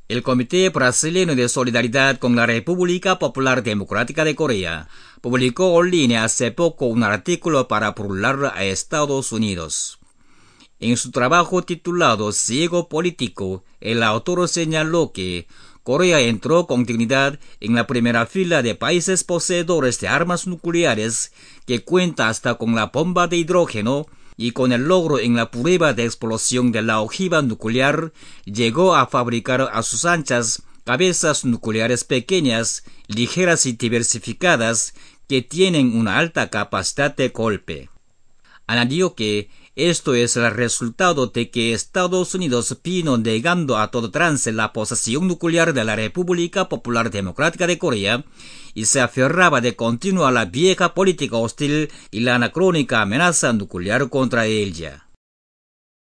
El Comité Brasileño de Solidaridad con la República Popular Democrática de Corea publicó en línea hace poco un artículo para burlar a Estados Unidos. En su trabajo titulado Ciego Político, el autor señaló que Corea entró con dignidad en la primera fila de países poseedores de armas nucleares que cuenta hasta con la bomba de hidrógeno y con el logro en la prueba de explosión de la ojiva nuclear llegó a fabricar a sus anchas cabezas nucleares pequeñas, ligeras y diversificadas que tienen una alta capacidad de golpe. Añadió que esto es el resultado de que Estados Unidos vino negando a todo trance la posesión nuclear de la República Popular Democrática de Corea y se aferraba de continuo a la vieja política hostil y la anacrónica amenaza nuclear contra ella.